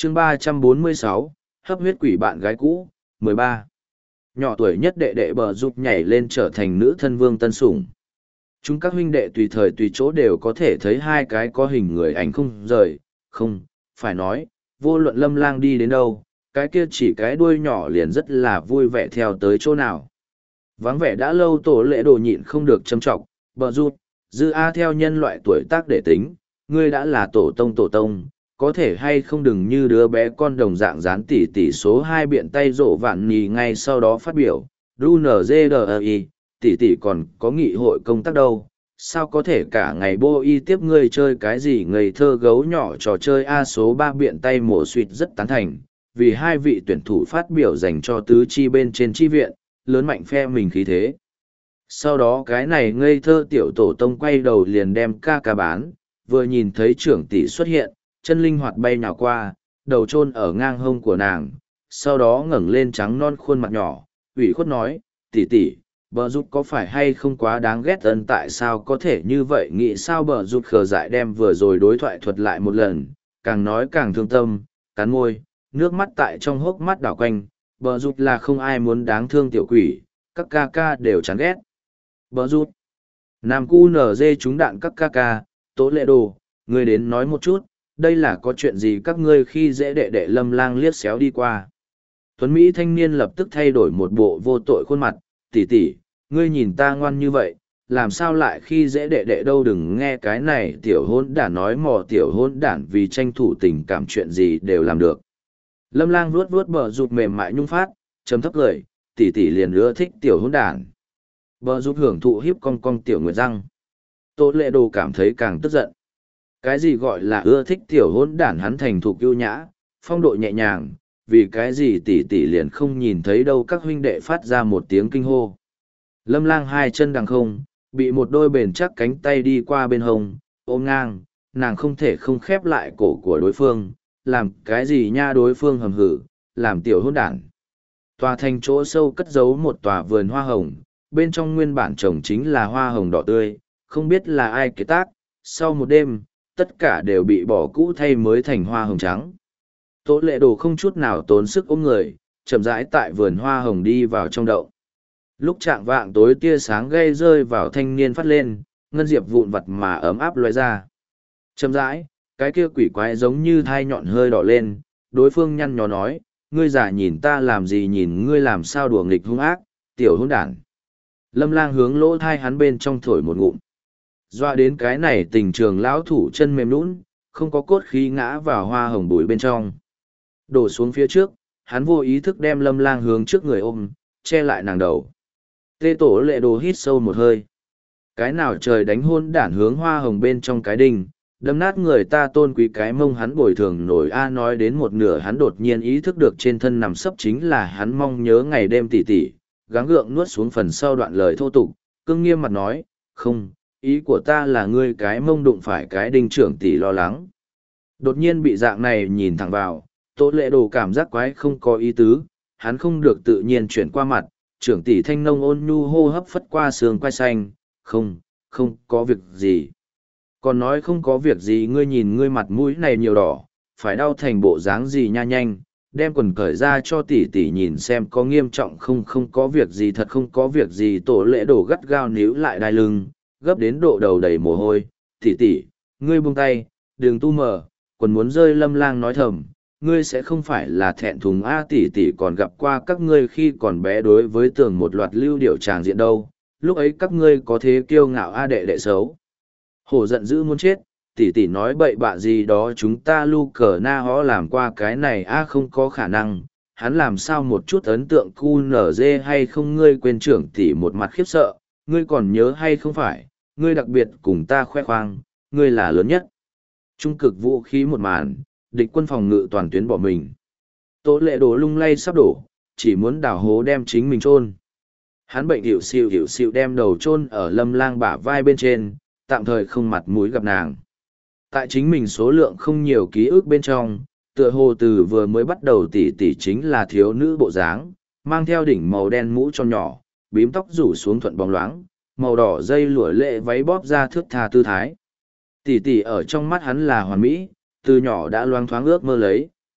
chương 346, hấp huyết quỷ bạn gái cũ, 13. Nhỏ tuổi nhất đệ đệ bờ giúp nhảy lên trở thành nữ thân vương tân sủng. Chúng các huynh đệ tùy thời tùy chỗ đều có thể thấy hai cái có hình người ảnh không rời, không, phải nói, vô luận Lâm Lang đi đến đâu, cái kia chỉ cái đuôi nhỏ liền rất là vui vẻ theo tới chỗ nào. Vắng vẻ đã lâu Tổ Lệ Đồ nhịn không được châm trọng, bờ rút, dư A theo nhân loại tuổi tác để tính, ngươi đã là tổ tông, có thể hay không đừng như đứa bé con đồng dạng dán tỷ số 2 biện tay rộ vạn nhì ngay sau đó phát biểu, RUNZDEI, tỷ còn có nghị hội công tác đâu, sao có thể cả ngày bô y tiếp ngươi chơi cái gì ngây thơ gấu nhỏ trò chơi A số 3 biện tay mổ suyệt rất tán thành, vì hai vị tuyển thủ phát biểu dành cho tứ chi bên trên chi viện, lớn mạnh phe mình khí thế. Sau đó cái này ngây thơ tiểu tổ tông quay đầu liền đem ca bán, vừa nhìn thấy trưởng tỷ xuất hiện, chân linh hoạt bay nhào qua, đầu chôn ở ngang hông của nàng, sau đó ngẩng lên trắng non khuôn mặt nhỏ, ủy khuất nói, tỷ, bờ rút có phải hay không quá đáng ghét ân tại sao có thể như vậy nghĩ sao bờ rút khờ dại đem vừa rồi đối thoại thuật lại một lần, càng nói càng thương tâm, cắn môi, nước mắt tại trong hốc mắt đảo quanh, bờ rút là không ai muốn đáng thương tiểu quỷ, các ca đều chán ghét. Bờ rút, nam cu nở dê trúng đạn các ca, Tố Lệ Đồ, ngươi đến nói một chút, đây là có chuyện gì các ngươi khi dễ đệ đệ Lâm Lang liếc xéo đi qua. Tuấn Mỹ thanh niên lập tức thay đổi một bộ vô tội khuôn mặt, tỷ, ngươi nhìn ta ngoan như vậy, làm sao lại khi dễ đệ đệ đâu đừng nghe cái này tiểu hôn đản nói mò tiểu hôn đản vì tranh thủ tình cảm chuyện gì đều làm được. Lâm Lang vuốt bờ rụt mềm mại nhung phát, chấm thấp cười, tỷ liền ưa thích tiểu hôn đản. Bờ rụt hưởng thụ hiếp cong tiểu nguyệt răng. Tố Lệ Đồ cảm thấy càng tức giận. Cái gì gọi là ưa thích tiểu hôn đản hắn thành thục ưu nhã, phong độ nhẹ nhàng, vì cái gì tỷ liền không nhìn thấy đâu các huynh đệ phát ra một tiếng kinh hô. Lâm Lang hai chân đằng không, bị một đôi bền chắc cánh tay đi qua bên hông, ôm ngang, nàng không thể không khép lại cổ của đối phương, làm cái gì nha đối phương hầm hử, làm tiểu hôn đản. Tòa thành chỗ sâu cất giấu một tòa vườn hoa hồng, bên trong nguyên bản trồng chính là hoa hồng đỏ tươi, không biết là ai kế tác, sau một đêm, tất cả đều bị bỏ cũ thay mới thành hoa hồng trắng. Tố Lệ Đồ không chút nào tốn sức ôm người, chậm rãi tại vườn hoa hồng đi vào trong đậu. Lúc chạng vạng tối tia sáng gây rơi vào thanh niên phát lên, ngân diệp vụn vặt mà ấm áp lóe ra. Chậm rãi, cái kia quỷ quái giống như thai nhọn hơi đỏ lên, đối phương nhăn nhó nói, ngươi giả nhìn ta làm gì nhìn ngươi làm sao đùa nghịch hung ác, tiểu hôn đản. Lâm Lang hướng lỗ thai hắn bên trong thổi một ngụm. Doa đến cái này tình trường lão thủ chân mềm nũng, không có cốt khí ngã vào hoa hồng bụi bên trong. Đổ xuống phía trước, hắn vô ý thức đem Lâm Lang hướng trước người ôm, che lại nàng đầu. Tố Lệ Đồ hít sâu một hơi. Cái nào trời đánh hôn đản hướng hoa hồng bên trong cái đinh, đâm nát người ta tôn quý cái mông hắn bồi thường nổi a nói đến một nửa hắn đột nhiên ý thức được trên thân nằm sấp chính là hắn mong nhớ ngày đêm tỉ, gắng gượng nuốt xuống phần sau đoạn lời thô tục, cương nghiêm mặt nói, không, ý của ta là ngươi cái mông đụng phải cái đinh trưởng tỷ lo lắng. Đột nhiên bị dạng này nhìn thẳng vào, Tố Lệ Đồ cảm giác quái không có ý tứ, hắn không được tự nhiên chuyển qua mặt, trưởng tỷ thanh nông ôn nhu hô hấp phất qua sườn quai xanh, không có việc gì. Còn nói không có việc gì ngươi nhìn ngươi mặt mũi này nhiều đỏ, phải đau thành bộ dáng gì nha nhanh, đem quần cởi ra cho tỷ nhìn xem có nghiêm trọng không có việc gì thật không có việc gì Tố Lệ Đồ gắt gao níu lại đai lưng, gấp đến độ đầu đầy mồ hôi, tỷ, ngươi buông tay, đừng tu mờ, quần muốn rơi Lâm Lang nói thầm, ngươi sẽ không phải là thẹn thùng a tỷ còn gặp qua các ngươi khi còn bé đối với tường một loạt lưu điệu tràng diện đâu, lúc ấy các ngươi có thế kiêu ngạo a đệ xấu. Hổ giận dữ muốn chết, tỷ nói bậy bạ gì đó chúng ta lu cờ na hó làm qua cái này a không có khả năng, hắn làm sao một chút ấn tượng cu nở dê hay không ngươi quên trưởng tỷ một mặt khiếp sợ, ngươi còn nhớ hay không phải, ngươi đặc biệt cùng ta khoe khoang, ngươi là lớn nhất. Trung cực vũ khí một màn, địch quân phòng ngự toàn tuyến bỏ mình. Tố Lệ Đồ lung lay sắp đổ, chỉ muốn đào hố đem chính mình chôn. Hắn bệnh hiểu xịu đem đầu chôn ở Lâm Lang bả vai bên trên, tạm thời không mặt mũi gặp nàng. Tại chính mình số lượng không nhiều ký ức bên trong, tựa hồ từ vừa mới bắt đầu tỷ chính là thiếu nữ bộ dáng, mang theo đỉnh màu đen mũ cho nhỏ, bím tóc rủ xuống thuận bóng loáng, màu đỏ dây lụa lệ váy bóp ra thước tha tư thái. Tỷ ở trong mắt hắn là hoàn mỹ, từ nhỏ đã loang thoáng ước mơ lấy,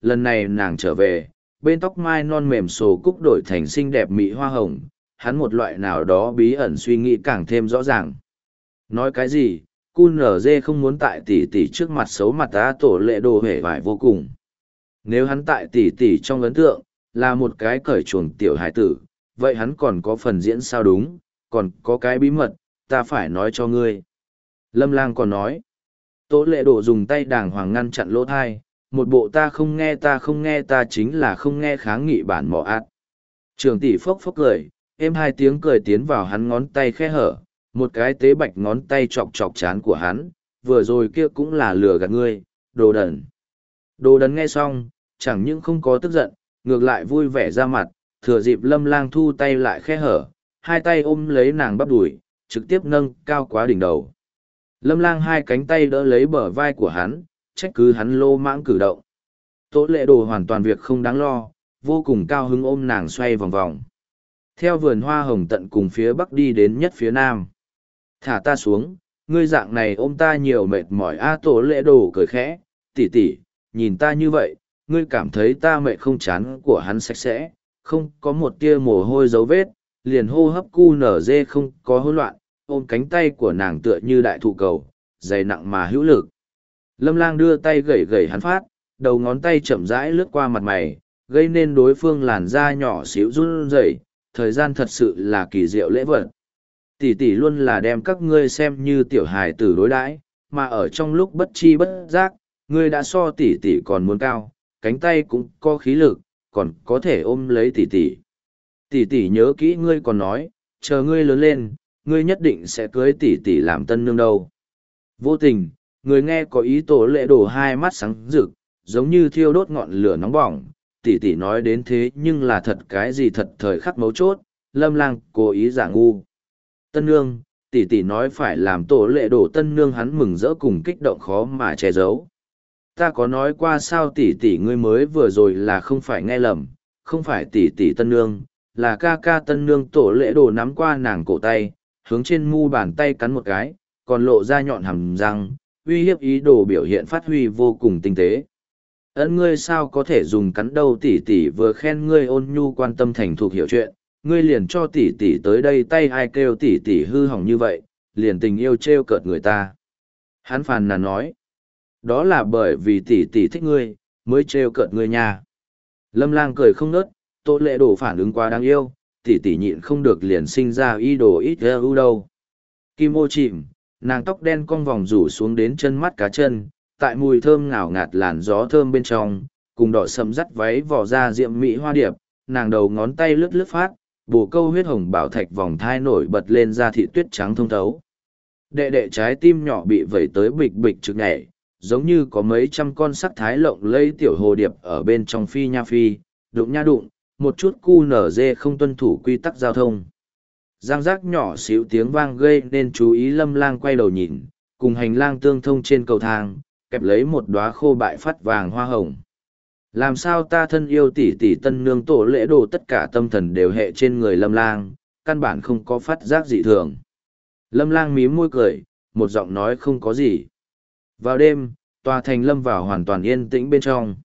lần này nàng trở về, bên tóc mai non mềm xồ cúc đổi thành xinh đẹp mỹ hoa hồng, hắn một loại nào đó bí ẩn suy nghĩ càng thêm rõ ràng. Nói cái gì, cu nở dê không muốn tại tỷ tỷ trước mặt xấu mặt ta tổ lệ đồ hể vải vô cùng. Nếu hắn tại tỷ tỷ trong ấn tượng, là một cái cởi chuồng tiểu hải tử, vậy hắn còn có phần diễn sao đúng, còn có cái bí mật, ta phải nói cho ngươi. Lâm Lang còn nói, tổ lệ đồ dùng tay đàng hoàng ngăn chặn lỗ thai, một bộ ta không nghe ta chính là không nghe kháng nghị bản mỏ ạt. Trường tỷ phốc phốc cười, êm hai tiếng cười tiến vào hắn ngón tay khe hở, một cái tế bạch ngón tay chọc chọc chán của hắn, vừa rồi kia cũng là lừa gạt ngươi, đồ đần. Đồ đần nghe xong, chẳng những không có tức giận, ngược lại vui vẻ ra mặt, thừa dịp Lâm Lang thu tay lại khe hở, hai tay ôm lấy nàng bắp đùi, trực tiếp nâng cao quá đỉnh đầu. Lâm Lang hai cánh tay đỡ lấy bờ vai của hắn, trách cứ hắn lô mãng cử động. Tố lệ đồ hoàn toàn việc không đáng lo, vô cùng cao hứng ôm nàng xoay vòng vòng. Theo vườn hoa hồng tận cùng phía bắc đi đến nhất phía nam. Thả ta xuống, ngươi dạng này ôm ta nhiều mệt mỏi a. Tố lệ đồ cười khẽ, tỷ tỷ, nhìn ta như vậy, ngươi cảm thấy ta mệt không chán của hắn sạch sẽ, không có một tia mồ hôi dấu vết, liền hô hấp cu nở dê không có hỗn loạn, ôm cánh tay của nàng tựa như đại thụ cầu, dày nặng mà hữu lực. Lâm Lang đưa tay gẩy gẩy hắn phát, đầu ngón tay chậm rãi lướt qua mặt mày, gây nên đối phương làn da nhỏ xíu run rẩy. Thời gian thật sự là kỳ diệu lễ vật. Tỷ tỷ luôn là đem các ngươi xem như tiểu hài tử đối đãi, mà ở trong lúc bất chi bất giác, ngươi đã so tỷ tỷ còn muốn cao, cánh tay cũng có khí lực, còn có thể ôm lấy tỷ tỷ. Tỷ tỷ nhớ kỹ ngươi còn nói, chờ ngươi lớn lên, ngươi nhất định sẽ cưới tỷ tỷ làm tân nương đâu. Vô tình, người nghe có ý tổ lệ đổ hai mắt sáng rực, giống như thiêu đốt ngọn lửa nóng bỏng. Tỷ tỷ nói đến thế nhưng là thật cái gì thật thời khắc mấu chốt, Lâm Lang cố ý giả ngu. Tân nương, tỷ tỷ nói phải làm tổ lệ đổ tân nương, hắn mừng rỡ cùng kích động khó mà che giấu. Ta có nói qua sao tỷ tỷ ngươi mới vừa rồi là không phải nghe lầm, không phải tỷ tỷ tân nương, là ca ca tân nương. Tổ lệ đổ nắm qua nàng cổ tay, hướng trên mu bàn tay cắn một cái, còn lộ ra nhọn hàm răng, uy hiếp ý đồ biểu hiện phát huy vô cùng tinh tế. Ấn ngươi sao có thể dùng cắn đâu, tỷ tỷ vừa khen ngươi ôn nhu quan tâm thành thục hiểu chuyện, ngươi liền cho tỷ tỷ tới đây, tay ai kêu tỷ tỷ hư hỏng như vậy, liền tình yêu trêu cợt người ta. Hắn phàn nàn nói, đó là bởi vì tỷ tỷ thích ngươi, mới trêu cợt ngươi nha. Lâm Lang cười không nớt, Tô lệ đổ phản ứng quá đáng yêu, tỷ tỷ nhịn không được liền sinh ra ý đồ ít ưu đâu. Kim ô chìm, nàng tóc đen cong vòng rủ xuống đến chân mắt cá chân, tại mùi thơm ngào ngạt làn gió thơm bên trong, cùng đỏ sầm dắt váy vỏ ra diệm mỹ hoa điệp, nàng đầu ngón tay lướt lướt phát, bồ câu huyết hồng bảo thạch vòng thai nổi bật lên ra thị tuyết trắng thông thấu. Đệ đệ trái tim nhỏ bị vẩy tới bịch bịch trực nhảy, giống như có mấy trăm con sắc thái lộng lây tiểu hồ điệp ở bên trong phi nha phi, đụng nha đụng, một chút cu nở dê không tuân thủ quy tắc giao thông. Giang giác nhỏ xíu tiếng vang gây nên chú ý. Lâm Lang quay đầu nhìn, cùng hành lang tương thông trên cầu thang, kẹp lấy một đóa khô bại phát vàng hoa hồng. Làm sao ta thân yêu tỷ tỷ tân nương tổ lễ đồ, tất cả tâm thần đều hệ trên người Lâm Lang, căn bản không có phát giác dị thường. Lâm Lang mím môi cười, một giọng nói không có gì. Vào đêm, tòa thành lâm vào hoàn toàn yên tĩnh bên trong.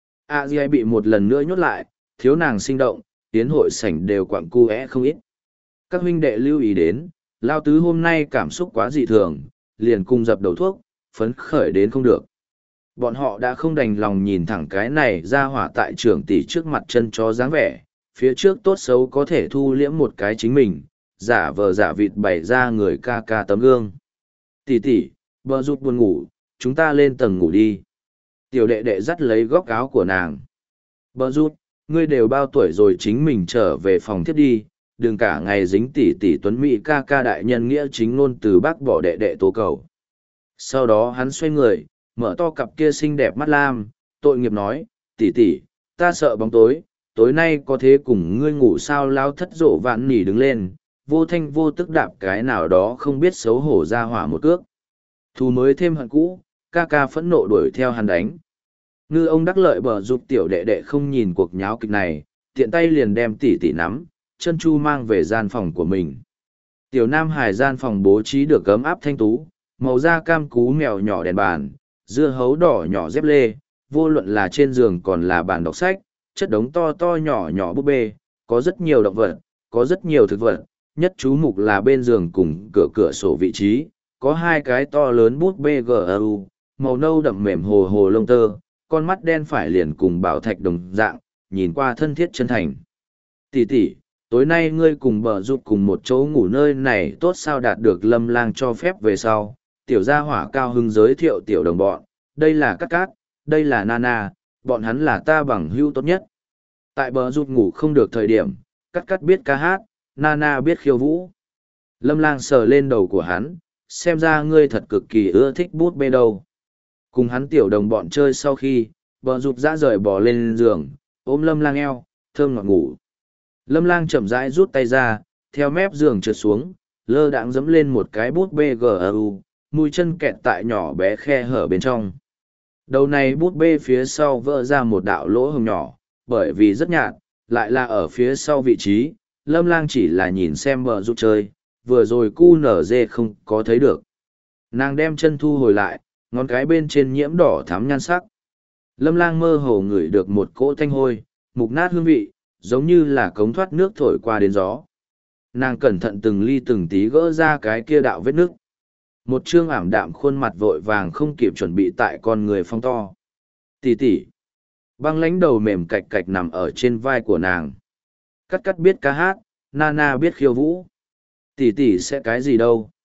A Di bị một lần nữa nhốt lại, thiếu nàng sinh động, tiến hội sảnh đều quặng cu không ít. Các huynh đệ lưu ý đến, Lao Tứ hôm nay cảm xúc quá dị thường, liền cùng dập đầu thuốc, phấn khởi đến không được. Bọn họ đã không đành lòng nhìn thẳng cái này ra hỏa tại trưởng tỷ trước mặt chân chó dáng vẻ, phía trước tốt xấu có thể thu liễm một cái chính mình, giả vờ giả vịt bày ra người ca ca tấm gương. Tỷ tỷ, bờ rụt buồn ngủ, chúng ta lên tầng ngủ đi. Tiểu đệ đệ dắt lấy góc áo của nàng. Bờ rụt, ngươi đều bao tuổi rồi, chính mình trở về phòng thiết đi, đừng cả ngày dính tỷ tỷ tuấn mỹ ca ca đại nhân nghĩa chính ngôn từ bác bỏ đệ đệ tố cầu. Sau đó hắn xoay người, mở to cặp kia xinh đẹp mắt lam, tội nghiệp nói, tỷ tỷ, ta sợ bóng tối, tối nay có thế cùng ngươi ngủ sao? Lao thất rộ vạn nỉ đứng lên, vô thanh vô tức đạp cái nào đó không biết xấu hổ ra hỏa một cước. Thù mới thêm hận cũ, ca ca phẫn nộ đuổi theo hắn đánh. Ngư ông đắc lợi bờ giúp tiểu đệ đệ không nhìn cuộc nháo kịch này, tiện tay liền đem tỷ tỷ nắm, chân chu mang về gian phòng của mình. Tiểu Nam Hải gian phòng bố trí được ấm áp thanh tú, màu da cam cú mèo nhỏ đèn bàn, dưa hấu đỏ nhỏ dép lê, vô luận là trên giường còn là bàn đọc sách, chất đống to to nhỏ nhỏ búp bê, có rất nhiều động vật, có rất nhiều thực vật, nhất chú mục là bên giường cùng cửa sổ vị trí, có hai cái to lớn búp bê GRU, màu nâu đậm mềm hồ hồ lông tơ, con mắt đen phải liền cùng bảo thạch đồng dạng, nhìn qua thân thiết chân thành. Tỷ tỷ, tối nay ngươi cùng bờ rụt cùng một chỗ ngủ nơi này tốt sao đạt được Lâm Lang cho phép về sau. Tiểu gia hỏa cao hưng giới thiệu tiểu đồng bọn, đây là Cát Cát, đây là Nana, bọn hắn là ta bằng hữu tốt nhất. Tại bờ rụt ngủ không được thời điểm, Cát Cát biết ca hát, Nana biết khiêu vũ. Lâm Lang sờ lên đầu của hắn, xem ra ngươi thật cực kỳ ưa thích bút bê đâu. Cùng hắn tiểu đồng bọn chơi sau khi, bờ rụt dã rời bò lên giường, ôm Lâm Lang eo, thơm ngọt ngủ. Lâm Lang chậm rãi rút tay ra, theo mép giường trượt xuống, lơ đãng dẫm lên một cái bút bê GRU, mũi chân kẹt tại nhỏ bé khe hở bên trong. Đầu này bút bê phía sau vỡ ra một đạo lỗ hồng nhỏ, bởi vì rất nhạt, lại là ở phía sau vị trí, Lâm Lang chỉ là nhìn xem bờ rụt chơi, vừa rồi cu nở dê không có thấy được. Nàng đem chân thu hồi lại, ngón cái bên trên nhiễm đỏ thắm nhan sắc. Lâm Lang mơ hồ ngửi được một cỗ thanh hôi, mục nát hương vị, giống như là cống thoát nước thổi qua đến gió. Nàng cẩn thận từng ly từng tí gỡ ra cái kia đạo vết nước. Một trương ảm đạm khuôn mặt vội vàng không kịp chuẩn bị tại con người phong to. Tỷ tỷ. Băng lãnh đầu mềm cạch cạch nằm ở trên vai của nàng. Cát Cát biết ca hát, Nana biết khiêu vũ. Tỷ tỷ sẽ cái gì đâu.